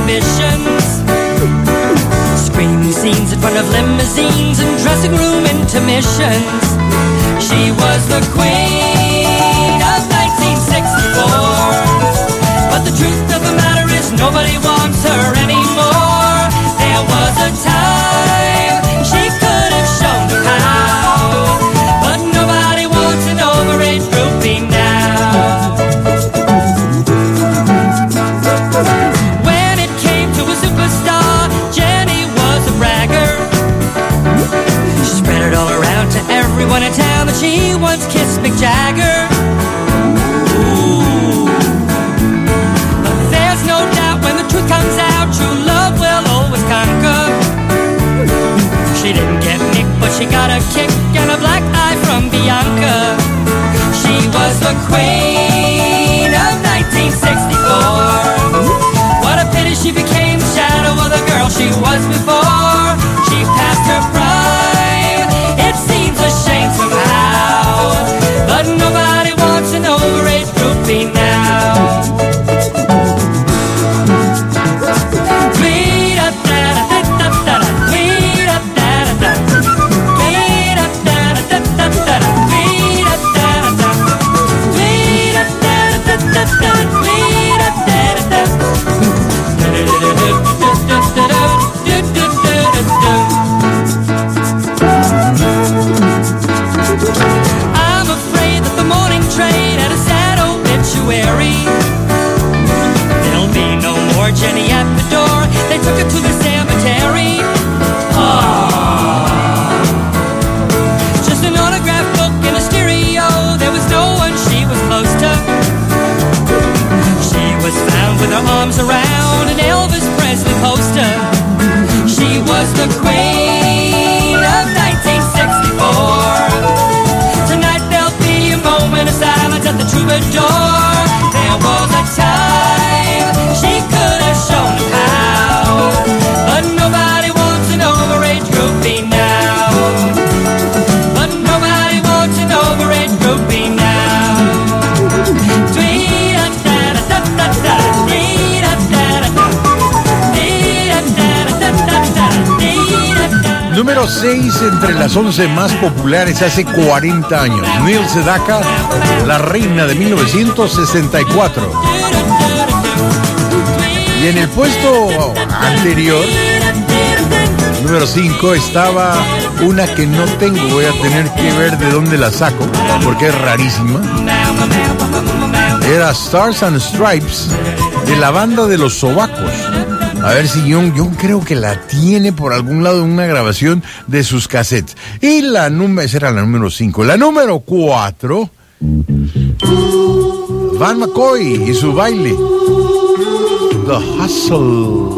exhibitions, screen scenes in front of limousines and dressing room intermissions. She was the queen of 1964, but the truth of the matter is nobody wants her anymore. There was a time she could have shown how, but nobody wants an overage groupie now. When it came to a superstar, Jenny was a bragger. She spread it all around to everyone in town that she once kissed Mick Jagger. Ooh. But there's no doubt when the truth comes out, true love will always conquer. She didn't get Nick, but she got a kick and a black eye from Bianca. She was the queen of 1964. What a pity she became the shadow of the girl she was before. She passed her prime, it seems a shame somehow, but nobody wants an overage groupie now. I'm afraid that the morning train had a sad obituary. There'll be no more Jenny at the door. They took her to the cemetery. Just an autograph book and a stereo. There was no one she was close to. She was found with her arms around an Elvis Presley poster. She was the queen of 1964. Tonight there'll be a moment of silence at the Troubadour. There was a time she could have shown how, but nobody wants an overage groupie now. But nobody wants an overage groupie now. Número 6 entre las 11 más populares hace 40 años. Neil Sedaka, La Reina de 1964. Y en el puesto anterior, número 5, estaba una que no tengo. Voy a tener que ver de dónde la saco, porque es rarísima. Era Stars and Stripes, de la banda de Los Sobacos. A ver si yo creo que la tiene por algún lado en una grabación de sus cassettes. Y esa era la número 5. La número 4, Van McCoy y su baile, The Hustle.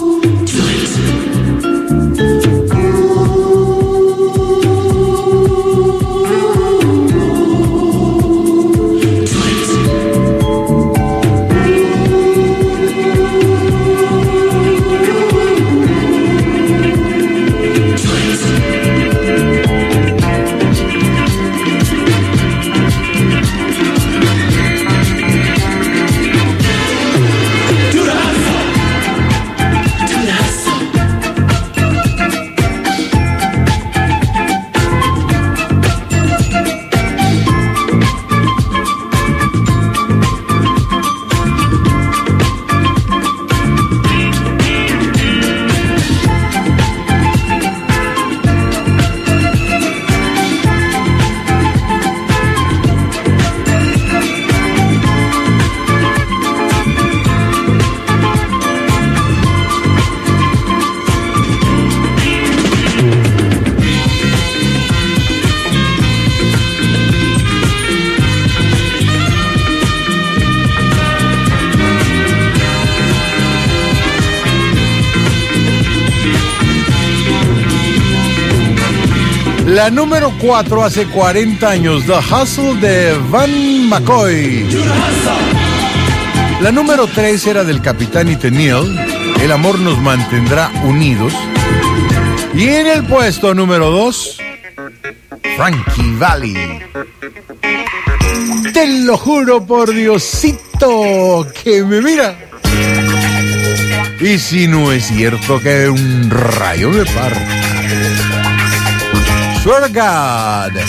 La número 4 hace 40 años, The Hustle de Van McCoy. La número 3 era del Capitán y Tennille, El amor nos mantendrá unidos. Y en el puesto número 2, Frankie Valli. Te lo juro por Diosito que me mira. Y si no es cierto que un rayo me parta. Swear to God.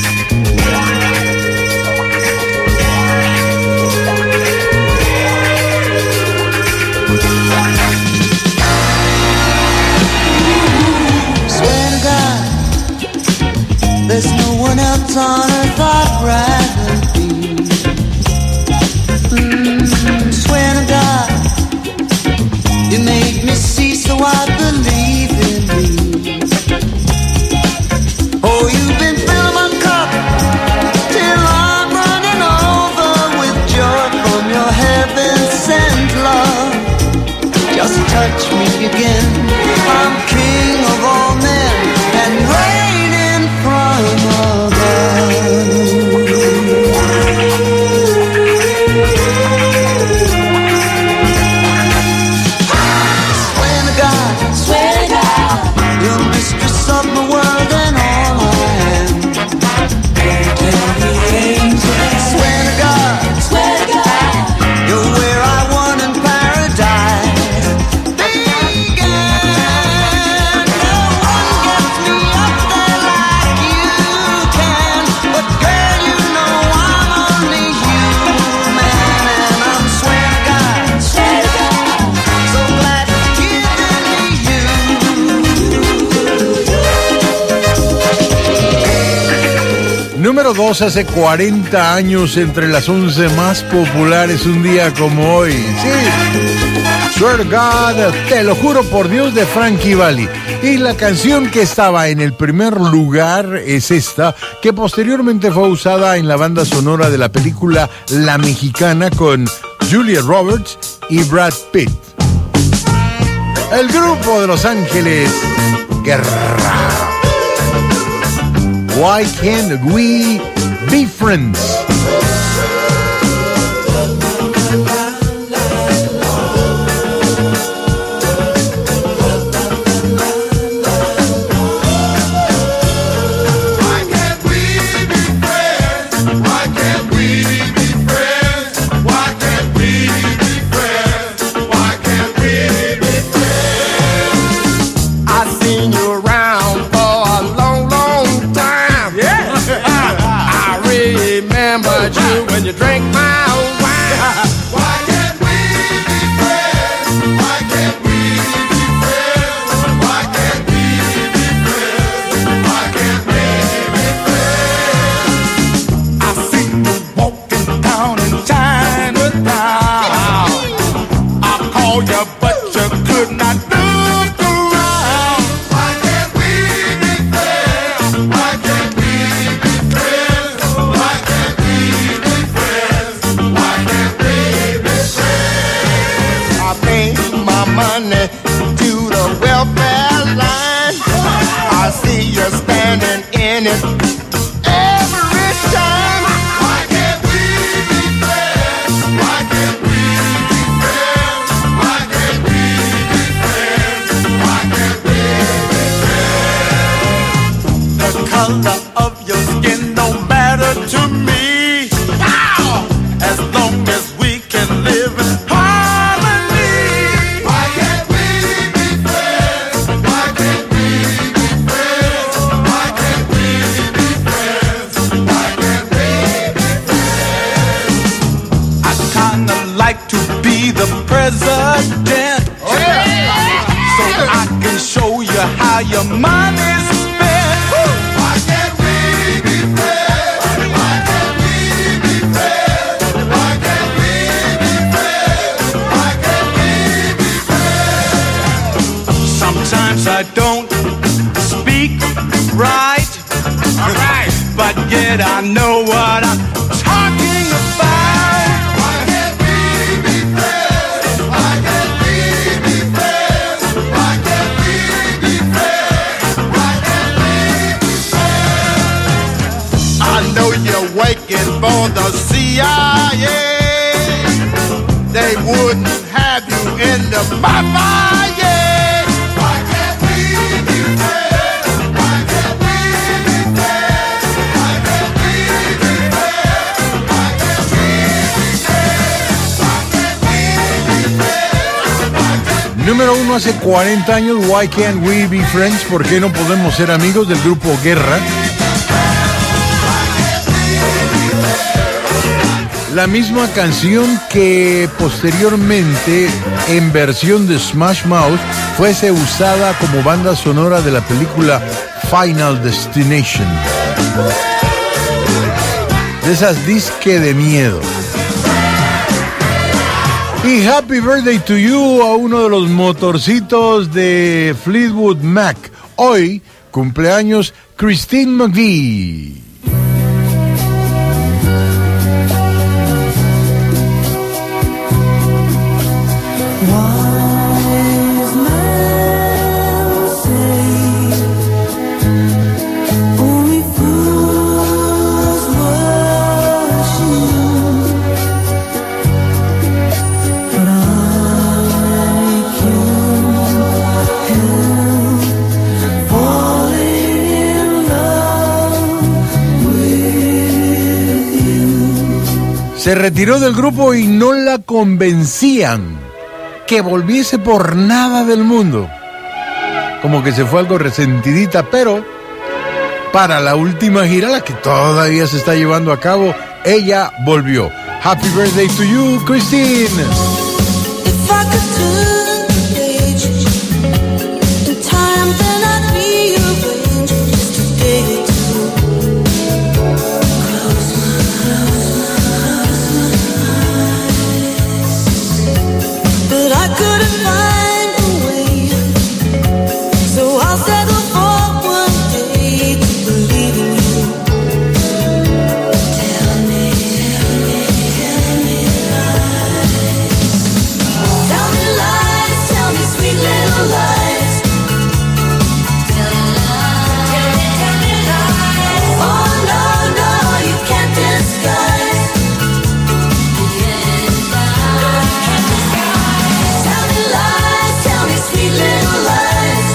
There's no one else on earth I'd rather be. Swear to God, you made me see, so I believe in me. Oh, you've been filling my cup till I'm running over with joy from your heaven-sent love. Just touch me again, I'm king of all men and reigning from above. Swear to God, you're mistress of the world and all I am. Tell the angels. Swear to God, you're where I want in paradise began. No one gets me up there like you can, but girl, you know I'm only human, and I'm swear to God, so glad it's given me you. Número 2, hace 40 años, entre las 11 más populares un día como hoy. Sí, Swear to God, te lo juro por Dios, de Frankie Valli. Y la canción que estaba en el primer lugar es esta, que posteriormente fue usada en la banda sonora de la película La Mexicana con Julia Roberts y Brad Pitt. El grupo de Los Ángeles, Guerra. Why can't we be friends? I've seen you around for a long, long time. Yeah. I remembered you when you drank my wine. Why can't we be friends? Why can't we be friends? Why can't we be friends? Why can't we be friends? I see you walking down in Chinatown. I called you, but you could not look around. Why can't we be friends? Why can't we be friends? Why can't we be friends? Why can't we be friends? I pay my money to the welfare line. I see you standing in it every time. Why can't we be friends? Why can't we be friends? Why can't we be friends? Why can't we be friends? The color of your skin don't matter to me. As long as we can live in harmony. Why can't we be friends? Why can't we be friends? Why can't we be friends? Why can't we be friends? I kinda like to be the president. So I can show you how your money's spent. Why can't we be friends? Why can't we be friends? Why can't we be friends? Why can't we be friends? Sometimes I don't speak right. But yet I know what I'm talking about. Why can't we be friends? Why can't we be friends? Why can't we be friends? Why can't we be friends? I know you're working for the CIA. They wouldn't have you in the mafia. Why can't we be friends? Why can't we be friends? Why can't we be friends? Why can't we be friends? Why can't we be friends? número 1 hace 40 años, Why Can't We Be Friends? ¿Por qué no podemos ser amigos? Del grupo Guerra. La misma canción que posteriormente, en versión de Smash Mouth, fuese usada como banda sonora de la película Final Destination. De esas disque de miedo. Y Happy Birthday to You a uno de los motorcitos de Fleetwood Mac. Hoy, cumpleaños Christine McVie. Se retiró del grupo y no la convencían que volviese por nada del mundo. Como que se fue algo resentidita, pero para la última gira, la que todavía se está llevando a cabo, ella volvió. Happy birthday to you, Christine. If I could turn the page in time, then I'd rearrange just a day or two. Close my eyes, but I couldn't find a way, so I'll settle for one day to believe in you. Tell me lies, tell me sweet little lies. Tell me lies. Oh no, no, you can't disguise. Tell me lies, tell me sweet little lies.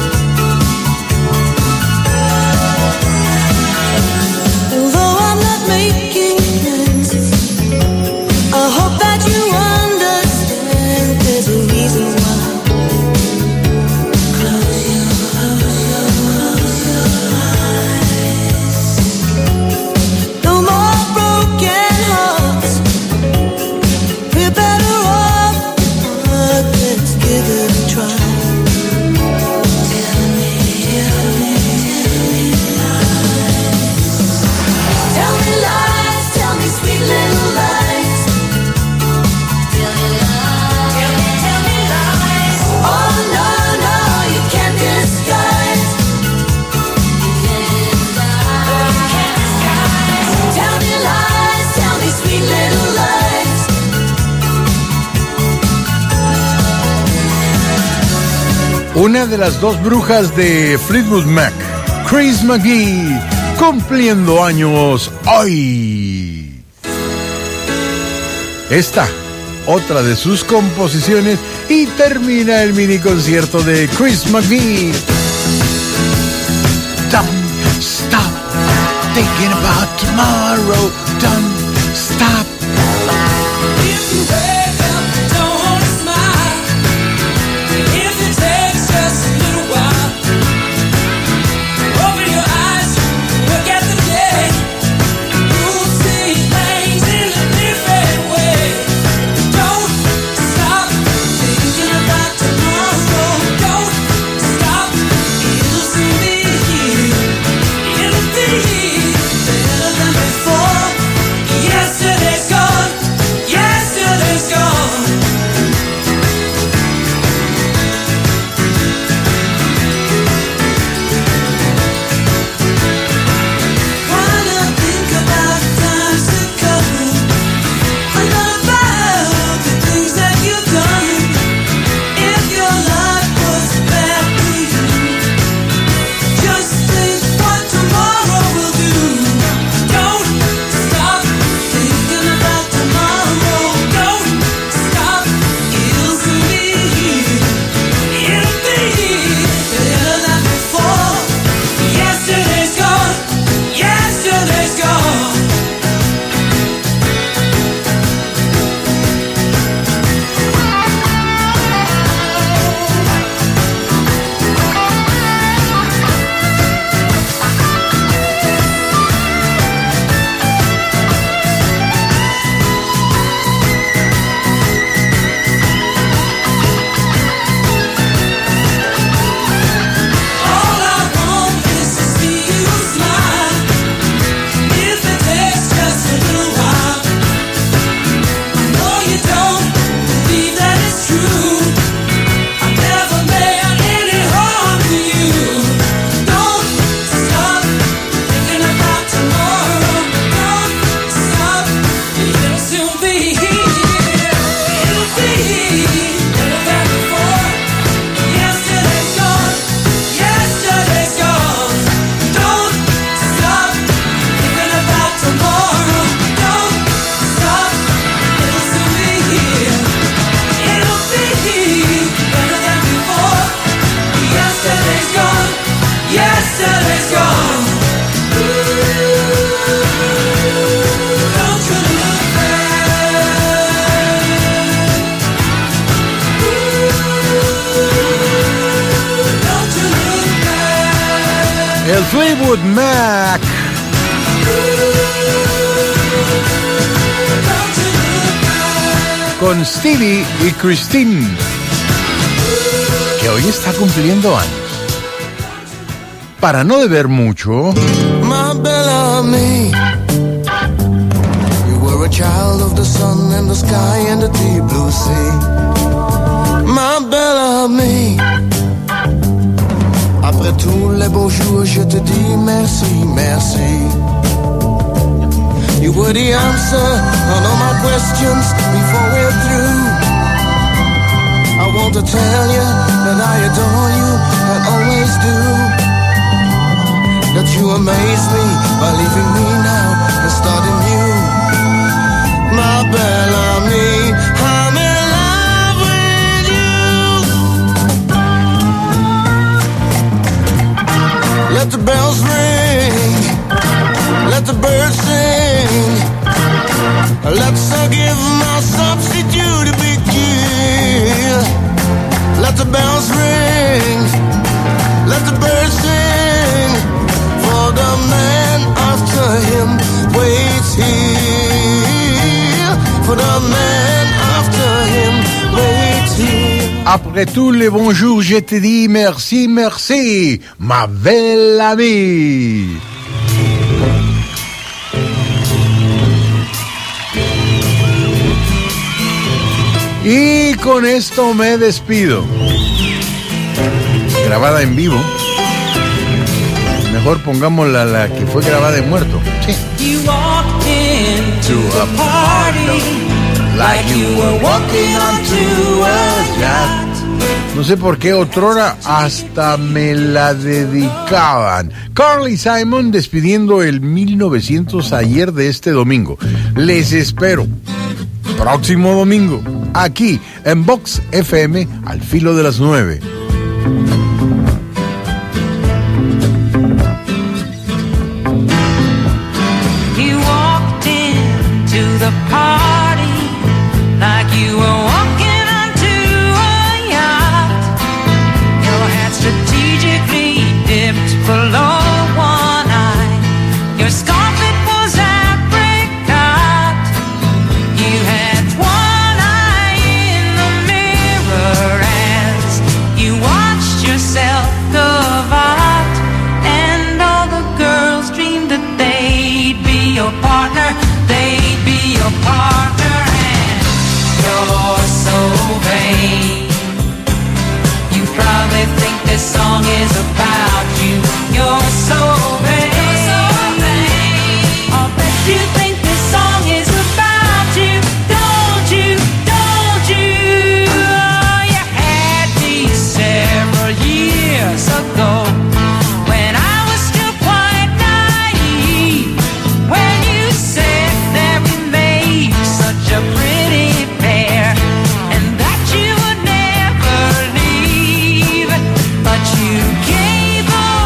Although I'm not making plans, I hope that you understand there's a reason why. Close your eyes. No more broken hearts. We're better off apart. Let's give it a try. Tell me lies, tell me sweet little lies. Tell me lies. Oh no, no, you can't disguise. Tell me lies, tell me sweet little lies. Una de las dos brujas de Fleetwood Mac, Chris McVie, cumpliendo años hoy. Esta, otra de sus composiciones, y termina el mini concierto de Chris McVie. Don't stop thinking about tomorrow. Don't stop. If you wake up, don't wanna smile. If it takes just a little while, open your eyes, look at the day. You'll see things in a different way. Don't stop thinking about tomorrow. Don't stop. It'll soon be here. It'll be better than before. El Fleetwood Mac. Con Stevie y Christine, que hoy está cumpliendo años. Para no deber mucho, My Bellamy, you were a child of the sun and the sky and the deep blue sea. My Bellamy, après tous les beaux jours, je te dis merci, merci. You were the answer on all my questions before we're through. I want to tell you that I adore you, I always do. That you amaze me by leaving me now and starting new. My Bellamy, I'm in love with you. Let the bells ring, let the birds sing. Let's give my substitute a big kill. Let the bells ring, let the birds sing. For the man after him waits here. For the man after him waits here. après tous les bonjours, je te dis merci, merci, ma belle amie. Y con esto me despido. Grabada en vivo. Mejor pongámosla la que fue grabada en muerto. Sí. You walked into a party like you were walking onto a yacht. No sé por qué otrora hasta me la dedicaban. Carly Simon despidiendo el 1900 ayer de este domingo. Les espero próximo domingo aquí en Vox FM al filo de las 9. You walked into the party like you were walking onto a yacht. Your hat strategically dipped below one eye. Your scarf, it was apricot. You had one eye in the mirror as you watched yourself carve out. And all the girls dreamed that they'd be your partner, they'd be your partner. And you're so vain. You probably think this song is about you. You're so vain. I'll bet you think this song is about you. Don't you? Don't you? Oh, you had me several years ago when I was still quite naive. When you said that we made such a pretty pair and that you would never leave, but you gave up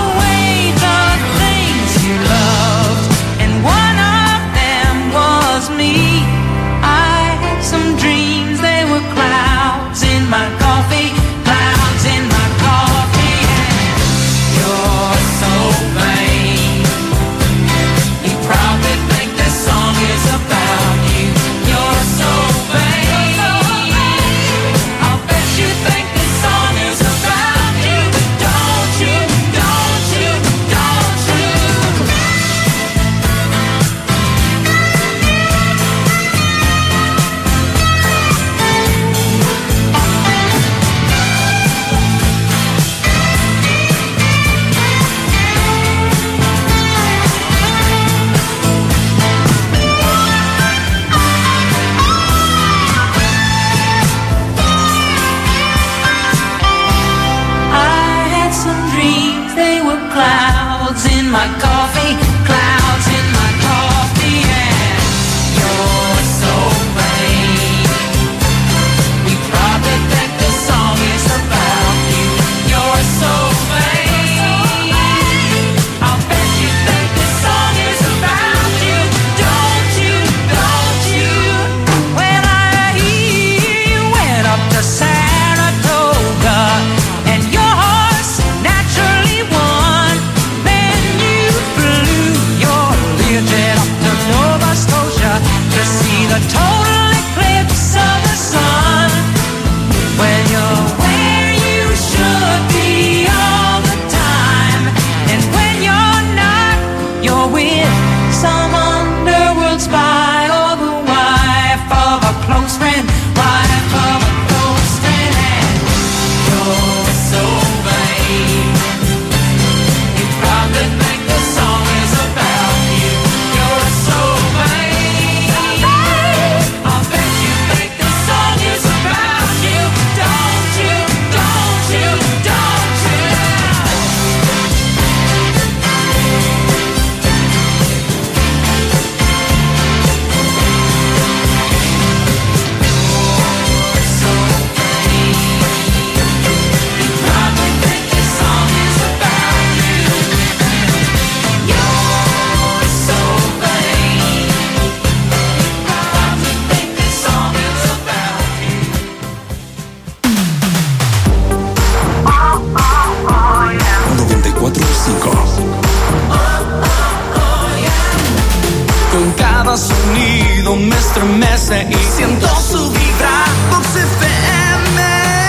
sonido me estremece y siento su vibra. Vox FM,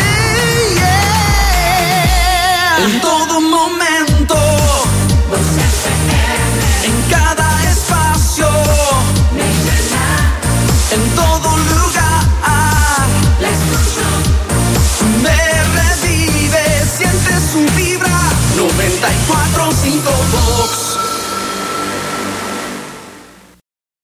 yeah. En todo momento, Vox FM. En cada espacio, me llena. En todo lugar, la escucho. Me revive, siente su vibra. 94.5 Vox.